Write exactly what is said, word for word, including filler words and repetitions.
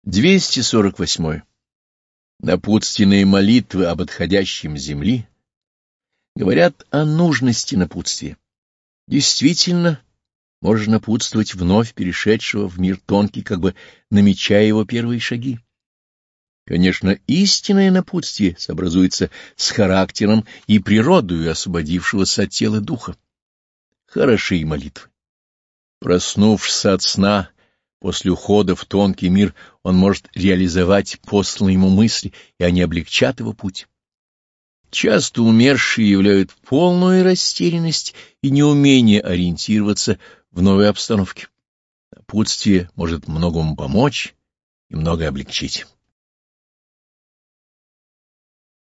двести сорок восьмой. Напутственные молитвы об отходящем земли говорят о нужности напутствия. Действительно, можно напутствовать вновь перешедшего в мир тонкий, как бы намечая его первые шаги. Конечно, истинное напутствие сообразуется с характером и природою освободившегося от тела духа. Хороши и молитвы. Проснувшись от сна, после ухода в тонкий мир, он может реализовать посланные ему мысли, и они облегчат его путь. Часто умершие являют полную растерянность и неумение ориентироваться в новой обстановке. Напутствие может многому помочь и многое облегчить.